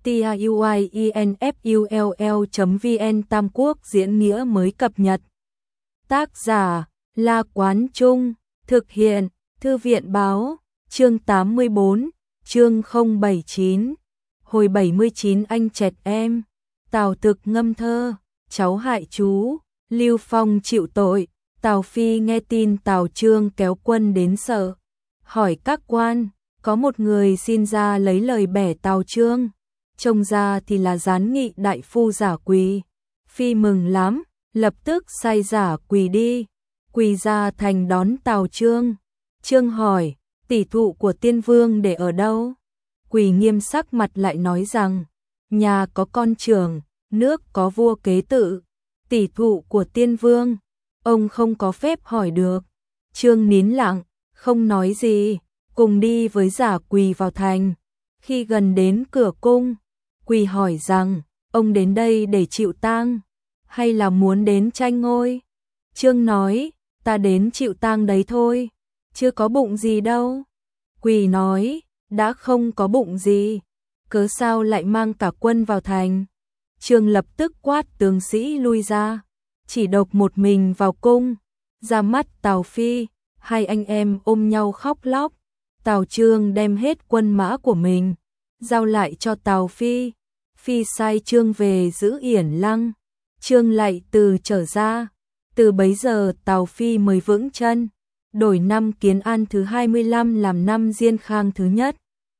tiuinfull.vn Tam Quốc diễn nghĩa mới cập nhật. Tác giả La Quán Trung, thực hiện Thư viện Báo, chương 84, chương 079, hồi 79 anh chẹt em, Tào Thực ngâm thơ, cháu hại chú, Lưu Phong chịu tội, Tào Phi nghe tin Tào Chương kéo quân đến sợ, hỏi các quan, có một người xin ra lấy lời bẻ Tào Chương, trông ra thì là gián nghị đại phu giả quỳ. Phi mừng lắm, lập tức sai giả quỳ đi, quỳ ra thành đón Tào Chương. Chương hỏi, tỷ thụ của tiên vương để ở đâu? Quỳ nghiêm sắc mặt lại nói rằng, nhà có con trưởng, nước có vua kế tự, tỷ thụ của tiên vương, ông không có phép hỏi được. Chương nín lặng, không nói gì, cùng đi với giả quỳ vào thành. Khi gần đến cửa cung, quỳ hỏi rằng, ông đến đây để chịu tang, hay là muốn đến tranh ngôi? Chương nói, ta đến chịu tang đấy thôi, chưa có bụng gì đâu. Quỳ nói, đã không có bụng gì, cớ sao lại mang cả quân vào thành? Chương lập tức quát tướng sĩ lui ra, chỉ độc một mình vào cung. Ra mắt Tào Phi, hai anh em ôm nhau khóc lóc. Tào Chương đem hết quân mã của mình giao lại cho Tào Phi. Phi sai Chương về giữ Yển Lăng. Chương lại từ trở ra. Từ bấy giờ Tào Phi mới vững chân, đổi năm Kiến An thứ 25 làm năm Diên Khang thứ nhất.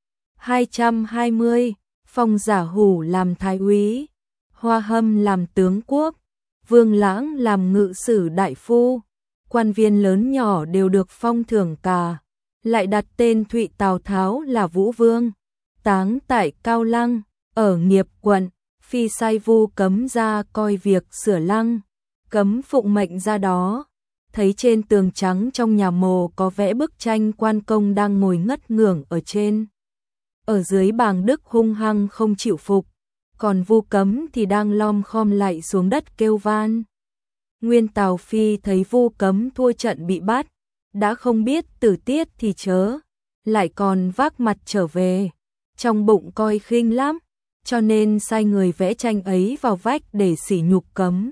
220, phong Giả Hủ làm thái úy, Hoa Hâm làm tướng quốc, Vương Lãng làm ngự sử đại phu. Quan viên lớn nhỏ đều được phong thưởng cả, lại đặt tên Thụy Tào Tháo là Vũ Vương, táng tại Cao Lăng, ở Nghiệp quận. Phi sai Vu Cấm ra coi việc sửa lăng, Cấm phụng mệnh ra đó, thấy trên tường trắng trong nhà mồ có vẽ bức tranh quan công đang ngồi ngất ngưởng ở trên. Ở dưới bàng đức hung hăng không chịu phục, còn Vu Cấm thì đang lom khom lạy xuống đất kêu van. Nguyên Tào Phi thấy Vu Cấm thua trận bị bắt, đã không biết tử tiết thì chớ, lại còn vác mặt trở về, trong bụng coi khinh lắm, cho nên sai người vẽ tranh ấy vào vách để sỉ nhục Cấm.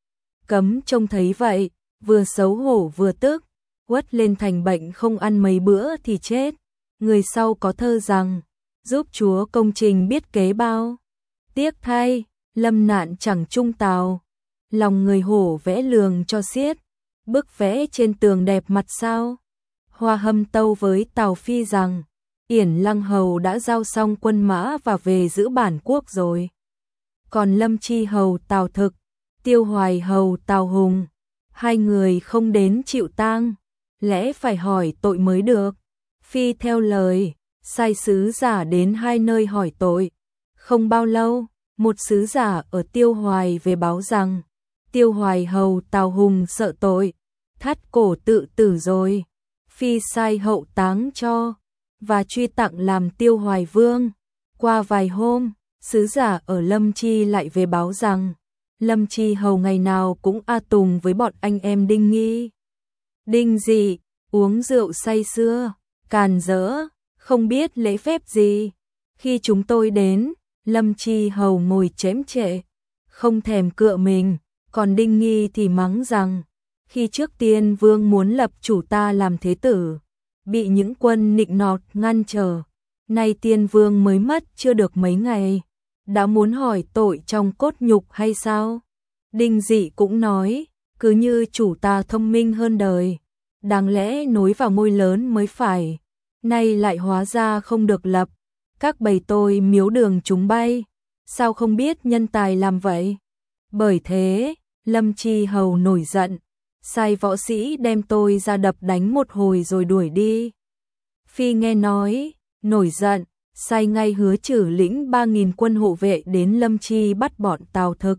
Cấm trông thấy vậy, vừa xấu hổ vừa tức, quất lên thành bệnh không ăn mấy bữa thì chết. Người sau có thơ rằng, giúp chúa công trình biết kế bao, tiếc thay, lâm nạn chẳng trung Tào. Lòng người hổ vẽ lường cho xiết, bức vẽ trên tường đẹp mặt sao. Hoa Hâm tâu với Tào Phi rằng, Yển Lăng hầu đã giao xong quân mã và về giữ bản quốc rồi. Còn Lâm Chi hầu Tào Thực, Tiêu Hoài hầu Tào Hùng, hai người không đến chịu tang, lẽ phải hỏi tội mới được. Phi theo lời, sai sứ giả đến hai nơi hỏi tội. Không bao lâu, một sứ giả ở Tiêu Hoài về báo rằng, Tiêu Hoài hầu Tào Hùng sợ tội, thắt cổ tự tử rồi. Phi sai hậu táng cho, và truy tặng làm Tiêu Hoài vương. Qua vài hôm, sứ giả ở Lâm Chi lại về báo rằng, Lâm Chi hầu ngày nào cũng a tùng với bọn anh em Đinh Nghi, Đinh Dị, uống rượu say sưa, càn rỡ, không biết lễ phép gì. Khi chúng tôi đến, Lâm Chi hầu ngồi chém trệ, không thèm cựa mình, còn Đinh Nghi thì mắng rằng, khi trước Tiên vương muốn lập chủ ta làm thế tử, bị những quân nịnh nọt ngăn trở, nay Tiên vương mới mất chưa được mấy ngày, đã muốn hỏi tội trong cốt nhục hay sao? Đinh Dị cũng nói, cứ như chủ ta thông minh hơn đời, đáng lẽ nối vào ngôi lớn mới phải, nay lại hóa ra không được lập, các bầy tôi miếu đường chúng bay, sao không biết nhân tài làm vậy? Bởi thế, Lâm Chi hầu nổi giận, sai võ sĩ đem tôi ra đập đánh một hồi rồi đuổi đi. Phi nghe nói, nổi giận, sai ngay Hứa Trử lĩnh 3.000 quân hộ vệ đến Lâm Chi bắt bọn Tào Thực.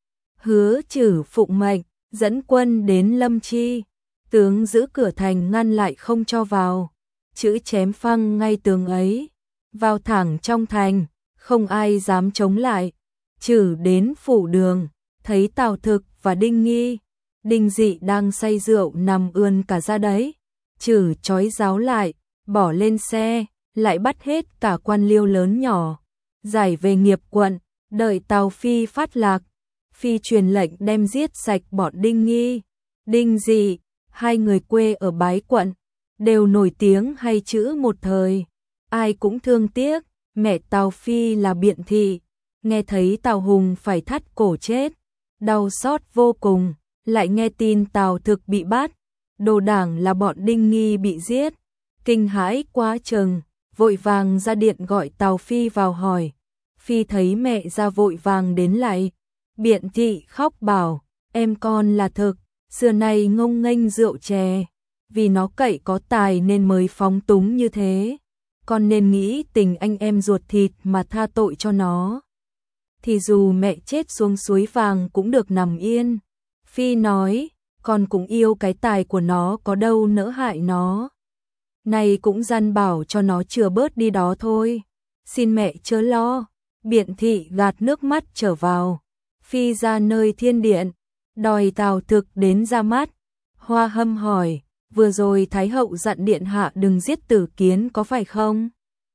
Hứa Trử phụng mệnh, dẫn quân đến Lâm Chi, tướng giữ cửa thành ngăn lại không cho vào, chữ chém phăng ngay tường ấy, vào thẳng trong thành, không ai dám chống lại. Trử đến phủ đường, thấy Tào Thực và Đinh Nghi, Đinh Dị đang say rượu nằm ươn cả ra đấy. Trử trói giáo lại, bỏ lên xe, lại bắt hết cả quan liêu lớn nhỏ, giải về nghiệp quận, đợi Tào Phi phát lạc. Phi truyền lệnh đem giết sạch bọn Đinh Nghi, Đinh Dị, hai người quê ở Bái quận, đều nổi tiếng hay chữ một thời, ai cũng thương tiếc. Mẹ Tào Phi là Biện Thị, nghe thấy Tào Hùng phải thắt cổ chết, đau xót vô cùng, lại nghe tin Tào Thực bị bắt, đồ đảng là bọn Đinh Nghi bị giết, kinh hãi quá chừng, vội vàng ra điện gọi Tào Phi vào hỏi. Phi thấy mẹ ra vội vàng đến lại, Biện Thị khóc bảo, em con là Thực, xưa nay ngông nghênh rượu chè, vì nó cậy có tài nên mới phóng túng như thế, con nên nghĩ tình anh em ruột thịt mà tha tội cho nó. Thì dù mẹ chết xuống suối vàng cũng được nằm yên. Phi nói, con cũng yêu cái tài của nó có đâu nỡ hại nó. Này cũng dặn bảo cho nó chừa bớt đi đó thôi. Xin mẹ chớ lo. Biện Thị gạt nước mắt trở vào. Phi ra nơi thiên điện, đòi Tào Thực đến ra mắt. Hoa Hâm hỏi, vừa rồi Thái hậu dặn điện hạ đừng giết Tử Kiến có phải không?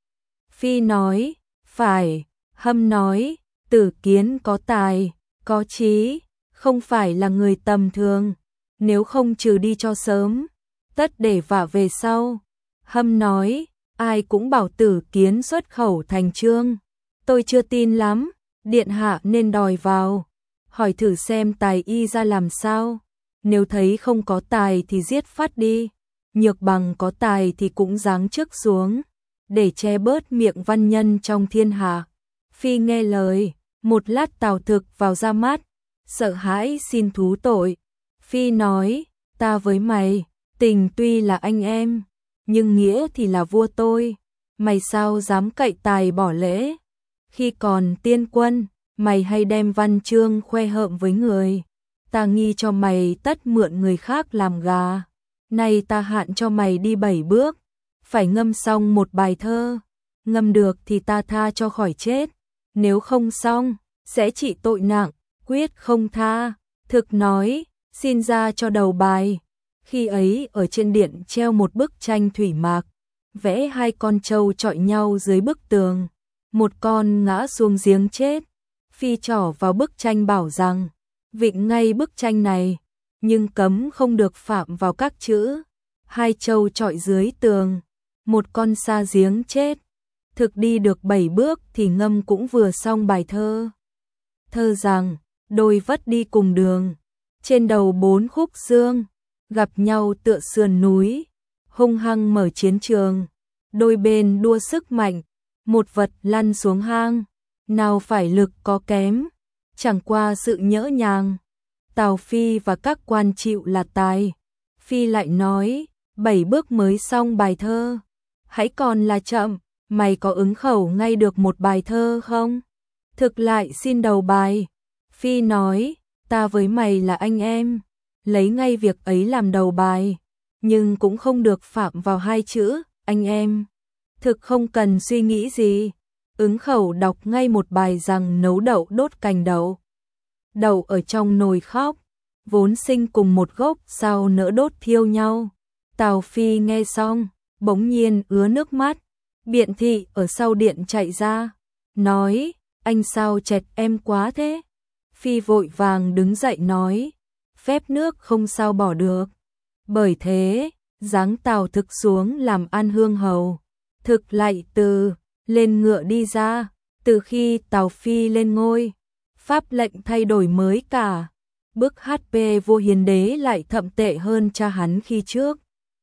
Phi nói, phải. Hâm nói, Tử Kiến có tài, có trí, không phải là người tầm thường, nếu không trừ đi cho sớm, tất để vả về sau. Hâm nói, ai cũng bảo Tử Kiến xuất khẩu thành trương, tôi chưa tin lắm, điện hạ nên đòi vào, hỏi thử xem tài y ra làm sao, nếu thấy không có tài thì giết phát đi, Nhược Bằng có tài thì cũng giáng chức xuống, để che bớt miệng văn nhân trong thiên hạ. Phi nghe lời, một lát Tào Thực vào ra mắt, sợ hãi xin thú tội. Phi nói, ta với mày, tình tuy là anh em, nhưng nghĩa thì là vua tôi, mày sao dám cậy tài bỏ lễ. Khi còn tiên quân, mày hay đem văn chương khoe hợm với người, ta nghi cho mày tất mượn người khác làm gà. Nay ta hạn cho mày đi 7 bước, phải ngâm xong một bài thơ, ngâm được thì ta tha cho khỏi chết, nếu không xong, sẽ trị tội nặng, quyết không tha. Thực nói, xin ra cho đầu bài. Khi ấy ở trên điện treo một bức tranh thủy mạc, vẽ hai con trâu chọi nhau dưới bức tường, một con ngã xuống giếng chết. Phi trỏ vào bức tranh bảo rằng, vịnh ngay bức tranh này, nhưng cấm không được phạm vào các chữ, hai trâu chọi dưới tường, một con sa giếng chết. Thực đi được 7 bước thì ngâm cũng vừa xong bài thơ. Thơ rằng, đôi vất đi cùng đường, trên đầu 4 khúc dương, gặp nhau tựa sườn núi, hung hăng mở chiến trường, đôi bên đua sức mạnh, một vật lăn xuống hang, nào phải lực có kém, chẳng qua sự nhỡ nhàng. Tào Phi và các quan chịu là tài. Phi lại nói, 7 bước mới xong bài thơ, hãy còn là chậm, mày có ứng khẩu ngay được một bài thơ không? Thực lại xin đầu bài. Phi nói, ta với mày là anh em, lấy ngay việc ấy làm đầu bài, nhưng cũng không được phạm vào hai chữ, anh em. Thực không cần suy nghĩ gì, ứng khẩu đọc ngay một bài rằng nấu đậu đốt cành đậu. Đậu ở trong nồi khóc, vốn sinh cùng một gốc sao nỡ đốt thiêu nhau. Tào Phi nghe xong, bỗng nhiên ứa nước mắt. Biện Thị ở sau điện chạy ra, nói, anh sao chẹt em quá thế? Phi vội vàng đứng dậy nói, phép nước không sao bỏ được. Bởi thế, giáng Tào Thực xuống làm An Hương hầu. Thực lại từ lên ngựa đi ra. Từ khi Tào Phi lên ngôi, pháp lệnh thay đổi mới cả. Bức HP vua Hiến Đế lại thậm tệ hơn cha hắn khi trước.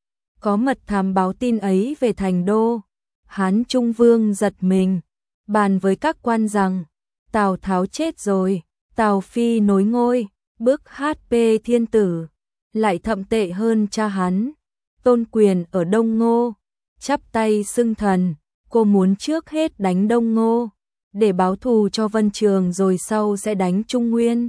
Có mật thám báo tin ấy về thành đô. Hán Trung Vương giật mình, bàn với các quan rằng, Tào Tháo chết rồi, Tào Phi nối ngôi, bức HP thiên tử, lại thậm tệ hơn cha hắn. Tôn Quyền ở Đông Ngô, chắp tay xưng thần, cô muốn trước hết đánh Đông Ngô, để báo thù cho Vân Trường rồi sau sẽ đánh Trung Nguyên.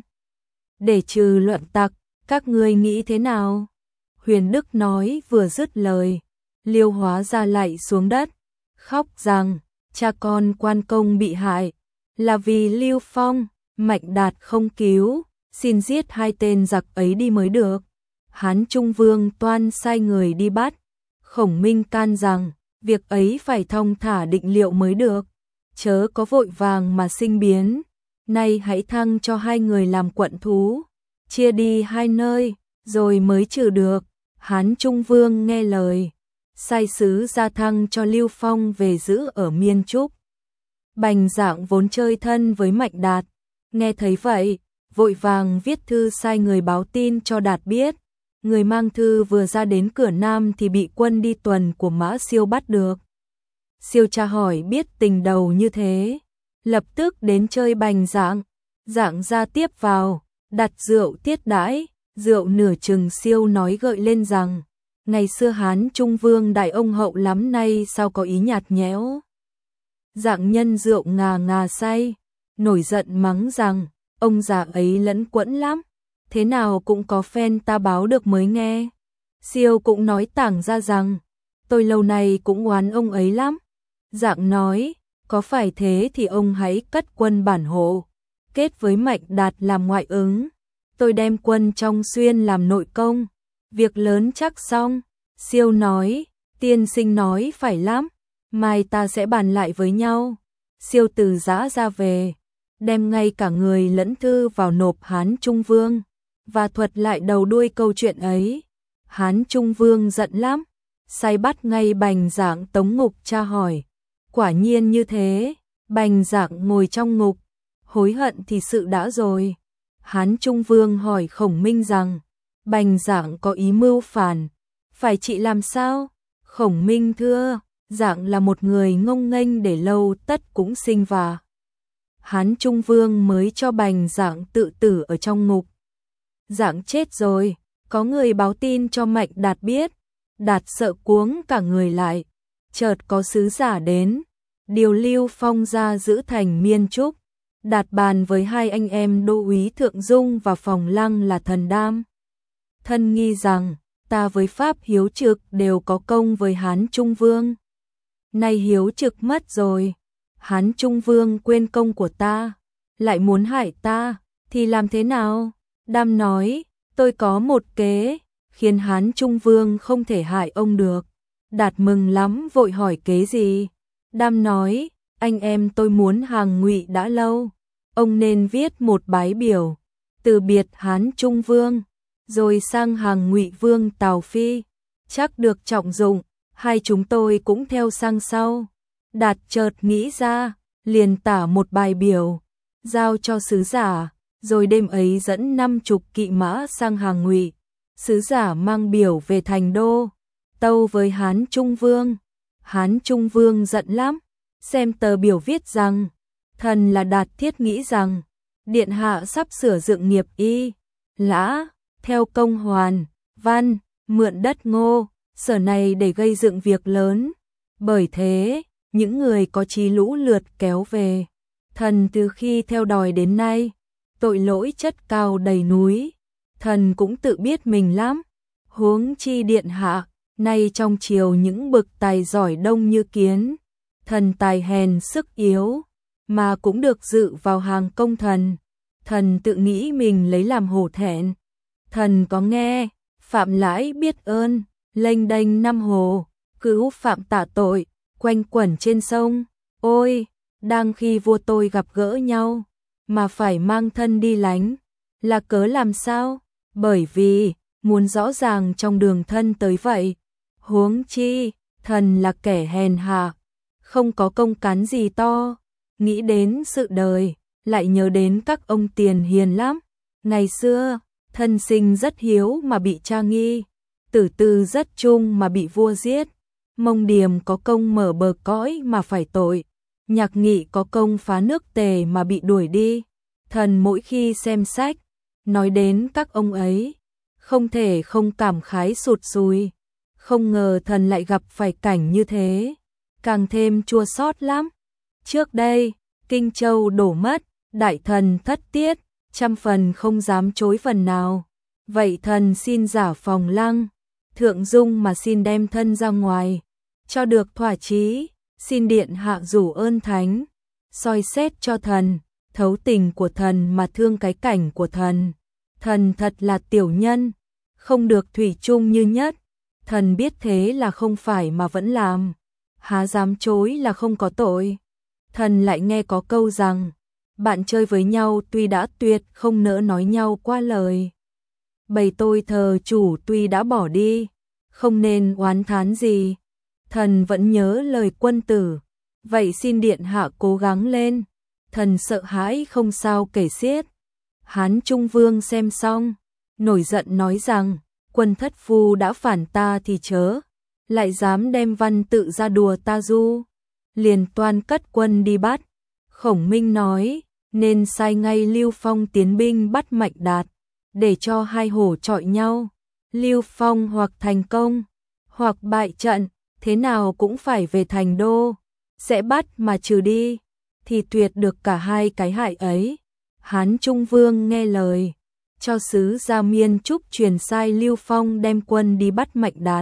Để trừ loạn tặc, các ngươi nghĩ thế nào? Huyền Đức nói vừa dứt lời, Liêu Hóa ra lạy xuống đất, khóc rằng, cha con quan công bị hại, là vì Lưu Phong, Mạnh Đạt không cứu, xin giết hai tên giặc ấy đi mới được. Hán Trung Vương toan sai người đi bắt, Khổng Minh can rằng, việc ấy phải thong thả định liệu mới được. chớ có vội vàng mà sinh biến, nay hãy thăng cho hai người làm quận thú, chia đi hai nơi, rồi mới trừ được. Hán Trung Vương nghe lời, sai sứ ra thăng cho Lưu Phong về giữ ở Miên Trúc. Bành Dạng vốn chơi thân với Mạnh Đạt, nghe thấy vậy, vội vàng viết thư sai người báo tin cho Đạt biết. Người mang thư vừa ra đến cửa Nam thì bị quân đi tuần của Mã Siêu bắt được. Siêu tra hỏi biết tình đầu như thế, lập tức đến chơi Bành Dạng. Dạng ra tiếp vào, đặt rượu tiết đãi, rượu nửa chừng. Siêu nói gợi lên rằng, ngày xưa Hán Trung Vương đại ông hậu lắm, nay sao có ý nhạt nhẽo. Dạng nhân rượu ngà ngà say, nổi giận mắng rằng, ông già ấy lẫn quẫn lắm, thế nào cũng có phen ta báo được mới nghe. Siêu cũng nói tảng ra rằng, tôi lâu nay cũng oán ông ấy lắm. Dạng nói, có phải thế thì ông hãy cất quân bản hộ, kết với Mạnh Đạt làm ngoại ứng, tôi đem quân trong xuyên làm nội công, việc lớn chắc xong. Siêu nói, tiên sinh nói phải lắm, mai ta sẽ bàn lại với nhau. Siêu từ Giã ra về, đem ngay cả người lẫn thư vào nộp Hán Trung Vương, và thuật lại đầu đuôi câu chuyện ấy. Hán Trung Vương giận lắm, sai bắt ngay Bành Dạng tống ngục tra hỏi. Quả nhiên như thế, Bành Dạng ngồi trong ngục, hối hận thì sự đã rồi. Hán Trung Vương hỏi Khổng Minh rằng, Bành Dạng có ý mưu phản, phải trị làm sao? Khổng Minh thưa, Dạng là một người ngông nghênh, để lâu tất cũng sinh vạ. Hán Trung Vương mới cho Bành Dạng tự tử ở trong ngục. Dạng chết rồi, có người báo tin cho Mạnh Đạt biết. Đạt sợ cuống cả người lại, chợt có sứ giả đến, điều Lưu Phong ra giữ thành Miên Trúc. Đạt bàn với hai anh em Đô úy Thượng Dung và Phòng Lăng là Thần Đam, Thân Nghi rằng, ta với Pháp Hiếu Trực đều có công với Hán Trung Vương. Nay Hiếu Trực mất rồi, Hán Trung Vương quên công của ta, lại muốn hại ta, thì làm thế nào? Đam nói, tôi có một kế, khiến Hán Trung Vương không thể hại ông được. Đạt mừng lắm, vội hỏi kế gì? Đam nói, anh em tôi muốn hàng Ngụy đã lâu, ông nên viết một bái biểu, từ biệt Hán Trung Vương, rồi sang hàng Ngụy Vương Tào Phi, chắc được trọng dụng, hai chúng tôi cũng theo sang sau. Đạt chợt nghĩ ra, liền tả một bài biểu, giao cho sứ giả, rồi đêm ấy dẫn 50 kỵ mã sang hàng Ngụy. Sứ giả mang biểu về thành đô, tâu với Hán Trung Vương. Hán Trung Vương giận lắm, xem tờ biểu viết rằng, thần là Đạt thiết nghĩ rằng, điện hạ sắp sửa dựng nghiệp Y Lã, theo công Hoàn, Văn, mượn đất Ngô, Sở này để gây dựng việc lớn. Bởi thế, những người có chí lũ lượt kéo về. Thần từ khi theo đòi đến nay, tội lỗi chất cao đầy núi. Thần cũng tự biết mình lắm. Huống chi điện hạ, nay trong triều những bậc tài giỏi đông như kiến. Thần tài hèn sức yếu, mà cũng được dự vào hàng công thần. Thần tự nghĩ mình lấy làm hổ thẹn. Thần có nghe, phạm lãi biết ơn, lênh đênh năm hồ, cứu phạm tạ tội, quanh quẩn trên sông. Ôi, đang khi vua tôi gặp gỡ nhau, mà phải mang thân đi lánh, là cớ làm sao? Bởi vì, muốn rõ ràng trong đường thân tới vậy. Huống chi, thần là kẻ hèn hạ, không có công cán gì to. Nghĩ đến sự đời, lại nhớ đến các ông tiền hiền lắm. Ngày xưa, thân sinh rất hiếu mà bị cha nghi, Tử Tư rất trung mà bị vua giết, Mông Điềm có công mở bờ cõi mà phải tội, Nhạc Nghị có công phá nước Tề mà bị đuổi đi. Thần mỗi khi xem sách, nói đến các ông ấy, không thể không cảm khái sụt sùi. Không ngờ thần lại gặp phải cảnh như thế, càng thêm chua xót lắm. Trước đây, Kinh Châu đổ mất, đại thần thất tiết, trăm phần không dám chối phần nào. Vậy thần xin giả Phòng Lăng, Thượng Dung mà xin đem thân ra ngoài, cho được thỏa chí. Xin điện hạ rủ ơn thánh, soi xét cho thần, thấu tình của thần mà thương cái cảnh của thần. Thần thật là tiểu nhân, không được thủy chung như nhất. Thần biết thế là không phải mà vẫn làm, há dám chối là không có tội. Thần lại nghe có câu rằng, bạn chơi với nhau tuy đã tuyệt không nỡ nói nhau qua lời. Bầy tôi thờ chủ tuy đã bỏ đi, không nên oán thán gì. Thần vẫn nhớ lời quân tử, vậy xin điện hạ cố gắng lên. Thần sợ hãi không sao kể xiết. Hán Trung Vương xem xong, nổi giận nói rằng, quân thất phu đã phản ta thì chớ, lại dám đem văn tự ra đùa ta du. Liền toan cất quân đi bắt. Khổng Minh nói, nên sai ngay Lưu Phong tiến binh bắt Mạnh Đạt, để cho hai hổ chọi nhau. Lưu Phong hoặc thành công, hoặc bại trận, thế nào cũng phải về thành đô. Sẽ bắt mà trừ đi, thì tuyệt được cả hai cái hại ấy. Hán Trung Vương nghe lời, cho sứ ra Miên Trúc truyền sai Lưu Phong đem quân đi bắt Mạnh Đạt.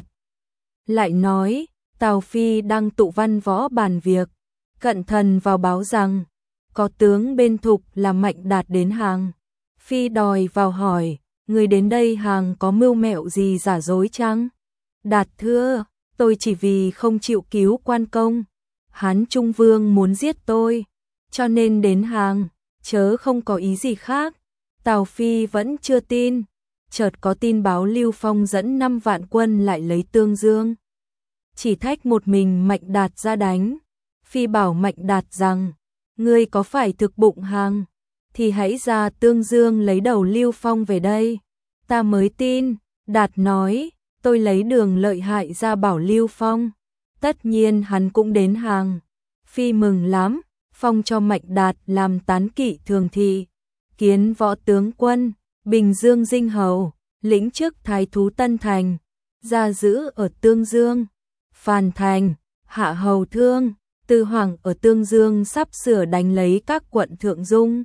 Lại nói, Tào Phi đang tụ văn võ bàn việc, cận thần vào báo rằng, có tướng bên Thục là Mạnh Đạt đến hàng. Phi đòi vào hỏi, người đến đây hàng có mưu mẹo gì giả dối chăng? Đạt thưa, tôi chỉ vì không chịu cứu quan công. Hán Trung Vương muốn giết tôi, cho nên đến hàng, chớ không có ý gì khác. Tào Phi vẫn chưa tin, chợt có tin báo Lưu Phong dẫn 5 vạn quân lại lấy Tương Dương. Chỉ thách một mình Mạnh Đạt ra đánh. Phi bảo Mạnh Đạt rằng, ngươi có phải thực bụng hàng, thì hãy ra Tương Dương lấy đầu Lưu Phong về đây, ta mới tin. Đạt nói, tôi lấy đường lợi hại ra bảo Lưu Phong, tất nhiên hắn cũng đến hàng. Phi mừng lắm, phong cho Mạnh Đạt làm tán kỵ thường thị, kiến võ tướng quân, Bình Dương dinh hầu, lĩnh chức thái thú Tân Thành, gia giữ ở Tương Dương. Phàn Thành, hạ hầu Thương, Tư Hoàng ở Tương Dương sắp sửa đánh lấy các quận Thượng Dung.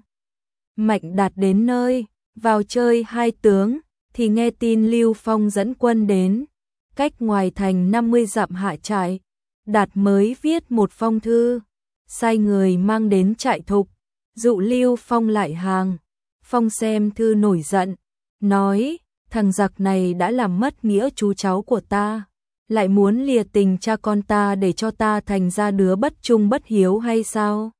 Mạnh Đạt đến nơi, vào chơi hai tướng, thì nghe tin Lưu Phong dẫn quân đến, cách ngoài thành 50 dặm hạ trại. Đạt mới viết một phong thư, sai người mang đến trại Thục, dụ Lưu Phong lại hàng. Phong xem thư nổi giận, nói, thằng giặc này đã làm mất nghĩa chú cháu của ta, lại muốn lìa tình cha con ta để cho ta thành ra đứa bất trung bất hiếu hay sao?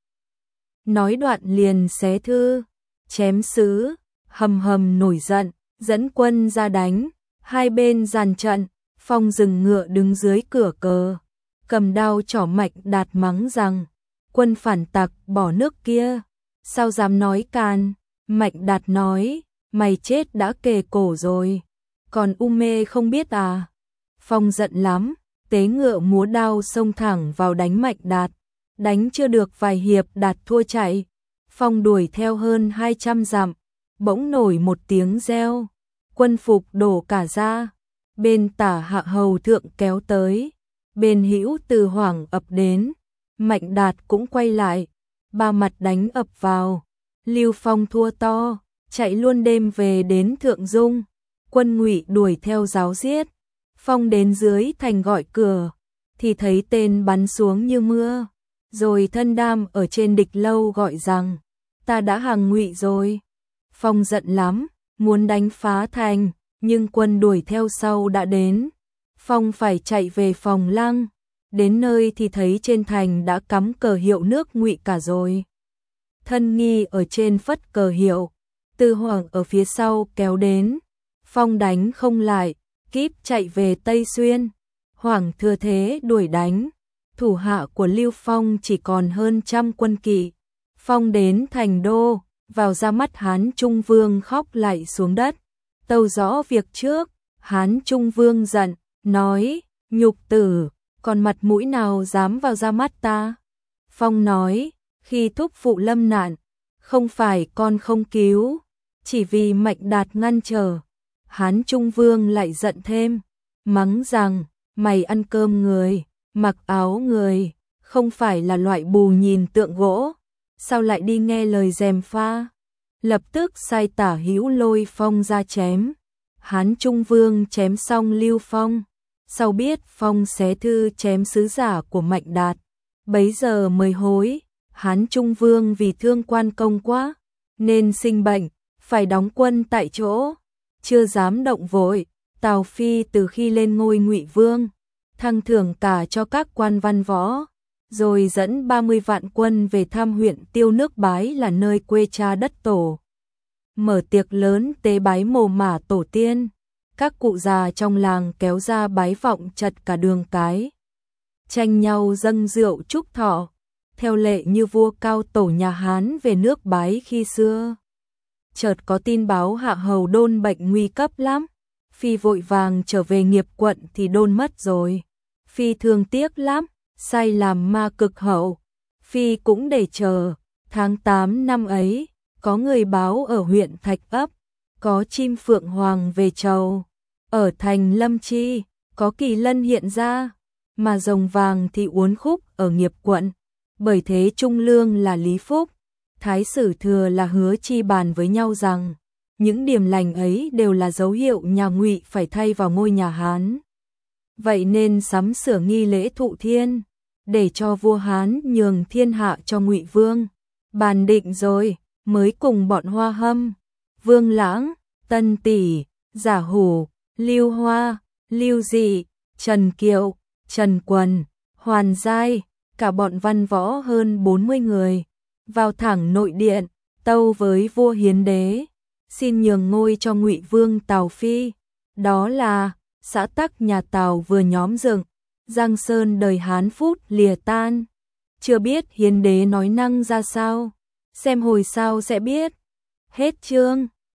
Nói đoạn liền xé thư, chém sứ, hầm hầm nổi giận, dẫn quân ra đánh, hai bên dàn trận. Phong dừng ngựa đứng dưới cửa cờ, cầm đao trỏ Mạnh Đạt mắng rằng, quân phản tặc bỏ nước kia, sao dám nói can? Mạnh Đạt nói, mày chết đã kề cổ rồi, còn mê không biết à? Phong giận lắm, tế ngựa múa đao xông thẳng vào đánh Mạnh Đạt, đánh chưa được vài hiệp Đạt thua chạy. Phong đuổi theo hơn 200 dặm, bỗng nổi một tiếng reo, quân phục đổ cả ra. Bên tả hạ hầu thượng kéo tới, bên hữu Từ Hoảng ập đến, Mạnh Đạt cũng quay lại, ba mặt đánh ập vào. Lưu Phong thua to, chạy luôn đêm về đến Thượng Dung, quân Ngụy đuổi theo giáo giết. Phong đến dưới thành gọi cửa, thì thấy tên bắn xuống như mưa, rồi thân đam ở trên địch lâu gọi rằng, ta đã hàng Ngụy rồi. Phong giận lắm, muốn đánh phá thành, nhưng quân đuổi theo sau đã đến. Phong phải chạy về phòng Lăng, đến nơi thì thấy trên thành đã cắm cờ hiệu nước Ngụy cả rồi. Thân Nghi ở trên phất cờ hiệu, Tư Hoàng ở phía sau kéo đến. Phong đánh không lại, kíp chạy về Tây Xuyên. Hoàng thừa thế đuổi đánh, thủ hạ của Lưu Phong chỉ còn hơn 100 quân kỵ. Phong đến thành đô, vào ra mắt Hán Trung Vương khóc lạy xuống đất, tâu rõ việc trước. Hán Trung Vương giận, nói, nhục tử, còn mặt mũi nào dám vào ra mắt ta? Phong nói, khi thúc phụ lâm nạn, không phải con không cứu, chỉ vì Mạnh Đạt ngăn trở. Hán Trung Vương lại giận thêm, mắng rằng, mày ăn cơm người, mặc áo người, không phải là loại bù nhìn tượng gỗ, sao lại đi nghe lời gièm pha? Lập tức sai tả hữu lôi Phong ra chém. Hán Trung Vương chém xong Lưu Phong, sau biết Phong xé thư chém sứ giả của Mạnh Đạt, bấy giờ mới hối. Hán Trung Vương vì thương quan công quá, nên sinh bệnh, phải đóng quân tại chỗ, chưa dám động vội. Tào Phi từ khi lên ngôi Ngụy Vương, thăng thưởng cả cho các quan văn võ, rồi dẫn 30 vạn quân về thăm huyện Tiêu nước Bái là nơi quê cha đất tổ. Mở tiệc lớn tế bái mồ mả tổ tiên, các cụ già trong làng kéo ra bái vọng chật cả đường cái. Tranh nhau dâng rượu chúc thọ, theo lệ như vua cao tổ nhà Hán về nước Bái khi xưa. Chợt có tin báo Hạ Hầu Đôn bệnh nguy cấp lắm, Phi vội vàng trở về Nghiệp Quận thì Đôn mất rồi. Phi thương tiếc lắm, sai làm ma cực hậu. Phi cũng để chờ, tháng 8 năm ấy, có người báo ở huyện Thạch Ấp, có chim phượng hoàng về chầu. Ở thành Lâm Chi, có kỳ lân hiện ra, mà rồng vàng thì uốn khúc ở Nghiệp Quận. Bởi thế trung lương là Lý Phúc, Thái sử thừa là Hứa Chi bàn với nhau rằng, những điểm lành ấy đều là dấu hiệu nhà Ngụy phải thay vào ngôi nhà Hán. Vậy nên sắm sửa nghi lễ thụ thiên, để cho vua Hán nhường thiên hạ cho Ngụy Vương. Bàn định rồi, mới cùng bọn Hoa Hâm, Vương Lãng, Tân Tỷ, Giả Hủ, Lưu Hoa, Lưu Dị, Trần Kiệu, Trần Quần, Hoàn Giai, cả bọn văn võ hơn 40 người, vào thẳng nội điện, tâu với vua Hiến Đế, xin nhường ngôi cho Ngụy Vương Tào Phi. Đó là xã tắc nhà Tào vừa nhóm dựng, Giang Sơn đời Hán phút lìa tan. Chưa biết Hiến Đế nói năng ra sao, xem hồi sau sẽ biết. Hết chương.